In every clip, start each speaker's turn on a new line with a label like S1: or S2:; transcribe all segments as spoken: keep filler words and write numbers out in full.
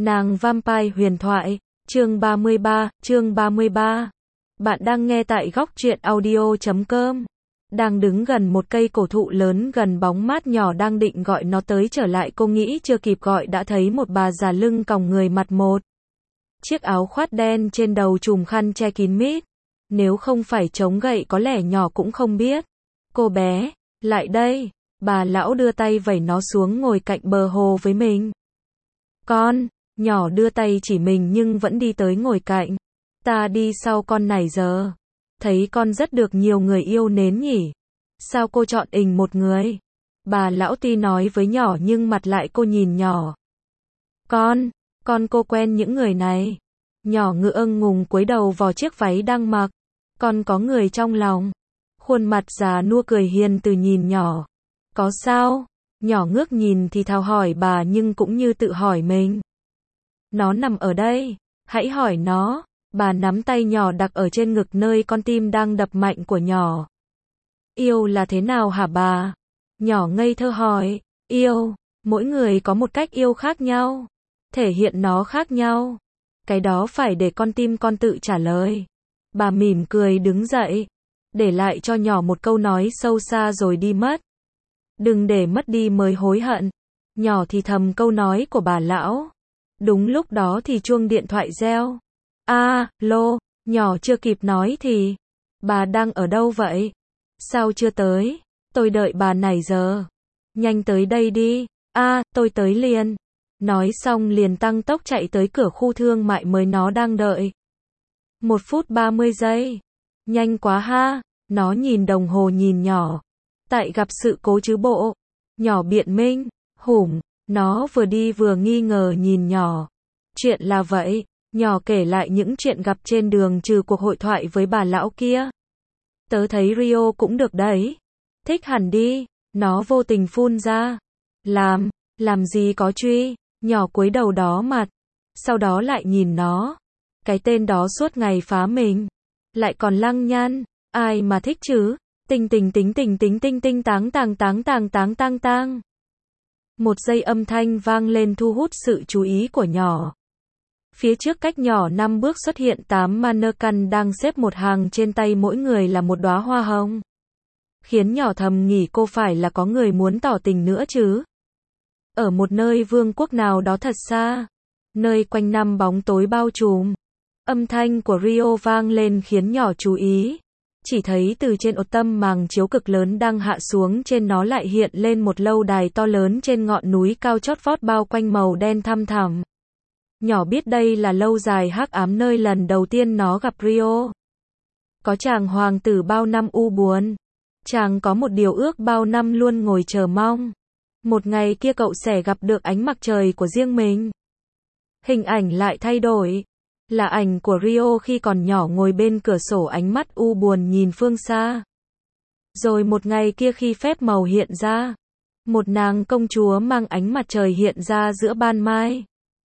S1: Nàng Vampire huyền thoại, chương ba mươi ba, chương ba mươi ba. Bạn đang nghe tại góc truyện audio chấm com. Đang đứng gần một cây cổ thụ lớn gần bóng mát nhỏ đang định gọi nó tới trở lại, cô nghĩ chưa kịp gọi đã thấy một bà già lưng còng người mặt một. Chiếc áo khoác đen trên đầu trùm khăn che kín mít. Nếu không phải chống gậy có lẽ nhỏ cũng không biết. Cô bé, lại đây. Bà lão đưa tay vẩy nó xuống ngồi cạnh bờ hồ với mình. Con, nhỏ đưa tay chỉ mình nhưng vẫn đi tới ngồi cạnh. Ta đi sau con này giờ. Thấy con rất được nhiều người yêu nến nhỉ. Sao cô chọn ình một người? Bà lão tuy nói với nhỏ nhưng mặt lại cô nhìn nhỏ. Con, con cô quen những người này. Nhỏ ngựa ngùng cúi đầu vào chiếc váy đang mặc. Con có người trong lòng. Khuôn mặt già nua cười hiền từ nhìn nhỏ. Có sao? Nhỏ ngước nhìn thì thào hỏi bà nhưng cũng như tự hỏi mình. Nó nằm ở đây. Hãy hỏi nó. Bà nắm tay nhỏ đặt ở trên ngực nơi con tim đang đập mạnh của nhỏ. Yêu là thế nào hả bà? Nhỏ ngây thơ hỏi. Yêu, mỗi người có một cách yêu khác nhau. Thể hiện nó khác nhau. Cái đó phải để con tim con tự trả lời. Bà mỉm cười đứng dậy. Để lại cho nhỏ một câu nói sâu xa rồi đi mất. Đừng để mất đi mới hối hận. Nhỏ thì thầm câu nói của bà lão. Đúng lúc đó thì chuông điện thoại reo. A, lô, nhỏ chưa kịp nói thì. Bà đang ở đâu vậy? Sao chưa tới? Tôi đợi bà này giờ. Nhanh tới đây đi. A, tôi tới liền. Nói xong liền tăng tốc chạy tới cửa khu thương mại mới nó đang đợi. Một phút ba mươi giây. Nhanh quá ha. Nó nhìn đồng hồ nhìn nhỏ. Tại gặp sự cố chứ bộ. Nhỏ biện minh. Hủm. Nó vừa đi vừa nghi ngờ nhìn nhỏ. Chuyện là vậy. Nhỏ kể lại những chuyện gặp trên đường trừ cuộc hội thoại với bà lão kia. Tớ thấy Rio cũng được đấy. Thích hẳn đi. Nó vô tình phun ra. Làm, làm gì có truy. Nhỏ cúi đầu đó mặt. Sau đó lại nhìn nó. Cái tên đó suốt ngày phá mình. Lại còn lăng nhăng. Ai mà thích chứ. Tình tình tính tình tính tinh tinh táng tàng táng tàng táng tang tang. Một giây âm thanh vang lên thu hút sự chú ý của nhỏ. Phía trước cách nhỏ năm bước xuất hiện tám mannequin đang xếp một hàng, trên tay mỗi người là một đóa hoa hồng. Khiến nhỏ thầm nghĩ cô phải là có người muốn tỏ tình nữa chứ. Ở một nơi vương quốc nào đó thật xa. Nơi quanh năm bóng tối bao trùm. Âm thanh của Rio vang lên khiến nhỏ chú ý. Chỉ thấy từ trên ô tâm màng chiếu cực lớn đang hạ xuống, trên nó lại hiện lên một lâu đài to lớn trên ngọn núi cao chót vót bao quanh màu đen thăm thẳm. Nhỏ biết đây là lâu dài hắc ám nơi lần đầu tiên nó gặp Rio. Có chàng hoàng tử bao năm u buồn. Chàng có một điều ước bao năm luôn ngồi chờ mong. Một ngày kia cậu sẽ gặp được ánh mặt trời của riêng mình. Hình ảnh lại thay đổi. Là ảnh của Rio khi còn nhỏ ngồi bên cửa sổ, ánh mắt u buồn nhìn phương xa. Rồi một ngày kia khi phép màu hiện ra. Một nàng công chúa mang ánh mặt trời hiện ra giữa ban mai.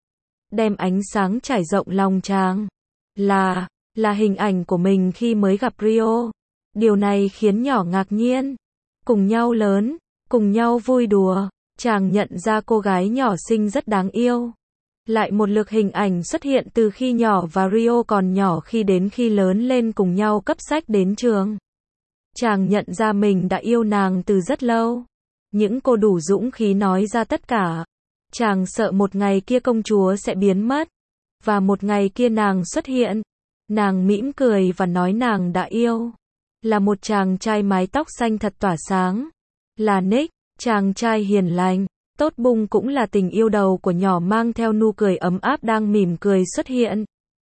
S1: Đem ánh sáng trải rộng lòng chàng. Là, là hình ảnh của mình khi mới gặp Rio. Điều này khiến nhỏ ngạc nhiên. Cùng nhau lớn, cùng nhau vui đùa. Chàng nhận ra cô gái nhỏ xinh rất đáng yêu. Lại một lượt hình ảnh xuất hiện từ khi nhỏ và Rio còn nhỏ khi đến khi lớn lên cùng nhau cấp sách đến trường. Chàng nhận ra mình đã yêu nàng từ rất lâu. Những cô đủ dũng khí nói ra tất cả. Chàng sợ một ngày kia công chúa sẽ biến mất. Và một ngày kia nàng xuất hiện. Nàng mỉm cười và nói nàng đã yêu. Là một chàng trai mái tóc xanh thật tỏa sáng. Là Nick, chàng trai hiền lành. Tốt bụng cũng là tình yêu đầu của nhỏ mang theo nụ cười ấm áp đang mỉm cười xuất hiện.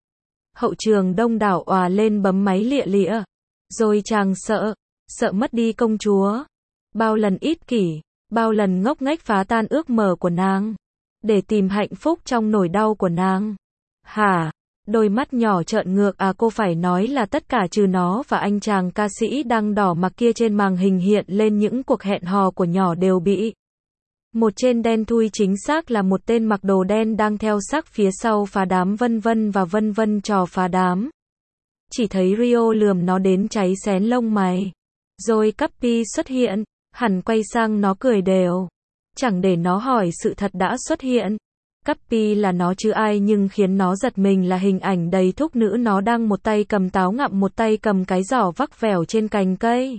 S1: Hậu trường đông đảo òa lên bấm máy lịa lịa. Rồi chàng sợ, sợ mất đi công chúa. Bao lần ích kỷ, bao lần ngốc nghếch phá tan ước mơ của nàng. Để tìm hạnh phúc trong nỗi đau của nàng. Hả? Đôi mắt nhỏ trợn ngược, à cô phải nói là tất cả trừ nó và anh chàng ca sĩ đang đỏ mặt kia. Trên màn hình hiện lên những cuộc hẹn hò của nhỏ đều bị. Một trên đen thui, chính xác là một tên mặc đồ đen đang theo sát phía sau phá đám vân vân và vân vân trò phá đám. Chỉ thấy Rio lườm nó đến cháy xén lông mày. Rồi Cappy xuất hiện, hẳn quay sang nó cười đều. Chẳng để nó hỏi sự thật đã xuất hiện. Cuppi là nó chứ ai, nhưng khiến nó giật mình là hình ảnh đầy thúc nữ nó đang một tay cầm táo ngậm một tay cầm cái giỏ vắc vẻo trên cành cây.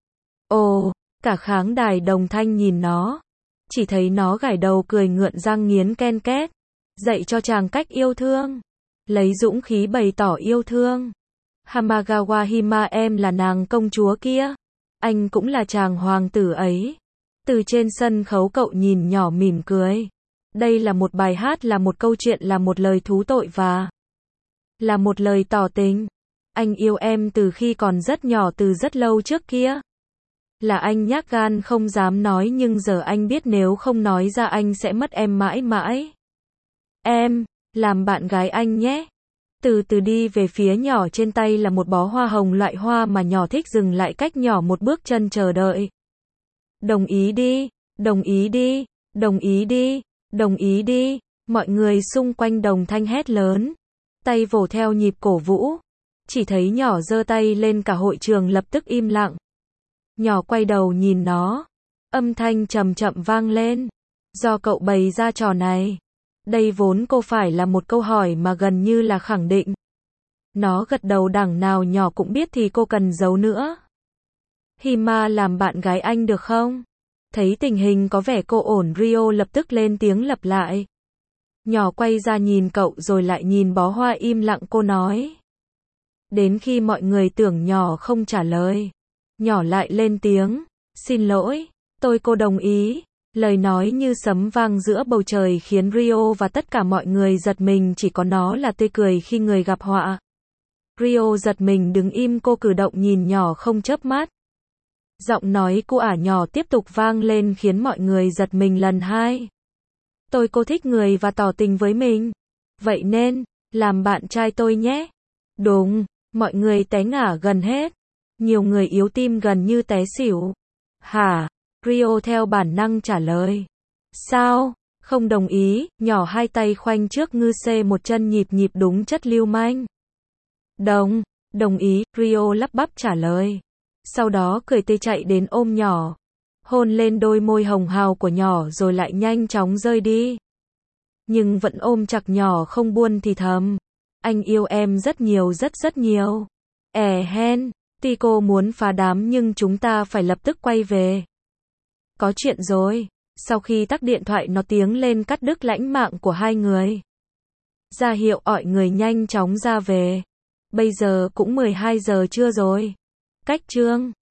S1: Ồ, cả kháng đài đồng thanh nhìn nó. Chỉ thấy nó gảy đầu cười ngượn răng nghiến ken két. Dạy cho chàng cách yêu thương. Lấy dũng khí bày tỏ yêu thương. Hamagawa Hima, em là nàng công chúa kia. Anh cũng là chàng hoàng tử ấy. Từ trên sân khấu cậu nhìn nhỏ mỉm cười. Đây là một bài hát, là một câu chuyện, là một lời thú tội và là một lời tỏ tình. Anh yêu em từ khi còn rất nhỏ, từ rất lâu trước kia. Là anh nhát gan không dám nói, nhưng giờ anh biết nếu không nói ra anh sẽ mất em mãi mãi. Em, làm bạn gái anh nhé. Từ từ đi về phía nhỏ, trên tay là một bó hoa hồng, loại hoa mà nhỏ thích, dừng lại cách nhỏ một bước chân chờ đợi. Đồng ý đi, đồng ý đi, đồng ý đi, đồng ý đi. Mọi người xung quanh đồng thanh hét lớn, tay vỗ theo nhịp cổ vũ. Chỉ thấy nhỏ giơ tay lên, cả hội trường lập tức im lặng. Nhỏ quay đầu nhìn nó, âm thanh trầm chậm vang lên. Do cậu bày ra trò này. Đây vốn cô phải là một câu hỏi mà gần như là khẳng định. Nó gật đầu, đằng nào nhỏ cũng biết thì cô cần giấu nữa. Hima, làm bạn gái anh được không? Thấy tình hình có vẻ cô ổn, Rio lập tức lên tiếng lặp lại. Nhỏ quay ra nhìn cậu rồi lại nhìn bó hoa, im lặng. Cô nói. Đến khi mọi người tưởng nhỏ không trả lời, nhỏ lại lên tiếng. Xin lỗi, tôi cô đồng ý. Lời nói như sấm vang giữa bầu trời khiến Rio và tất cả mọi người giật mình, chỉ có nó là tươi cười khi người gặp họa. Rio giật mình đứng im, cô cử động nhìn nhỏ không chớp mắt. Giọng nói của ả nhỏ tiếp tục vang lên khiến mọi người giật mình lần hai. Tôi cô thích người và tỏ tình với mình. Vậy nên, làm bạn trai tôi nhé. Đúng, mọi người té ngả gần hết. Nhiều người yếu tim gần như té xỉu. Hả? Rio theo bản năng trả lời. Sao? Không đồng ý. Nhỏ hai tay khoanh trước ngư xê, một chân nhịp nhịp đúng chất lưu manh. Đồng, đồng ý. Rio lắp bắp trả lời. Sau đó cười tươi chạy đến ôm nhỏ. Hôn lên đôi môi hồng hào của nhỏ rồi lại nhanh chóng rơi đi. Nhưng vẫn ôm chặt nhỏ không buông thì thầm. Anh yêu em rất nhiều, rất rất nhiều. Ẻ hen. Tico muốn phá đám nhưng chúng ta phải lập tức quay về. Có chuyện rồi. Sau khi tắt điện thoại, nó tiếng lên cắt đứt lãnh mạng của hai người. Ra hiệu mọi người nhanh chóng ra về. Bây giờ cũng mười hai giờ trưa rồi. Cách chương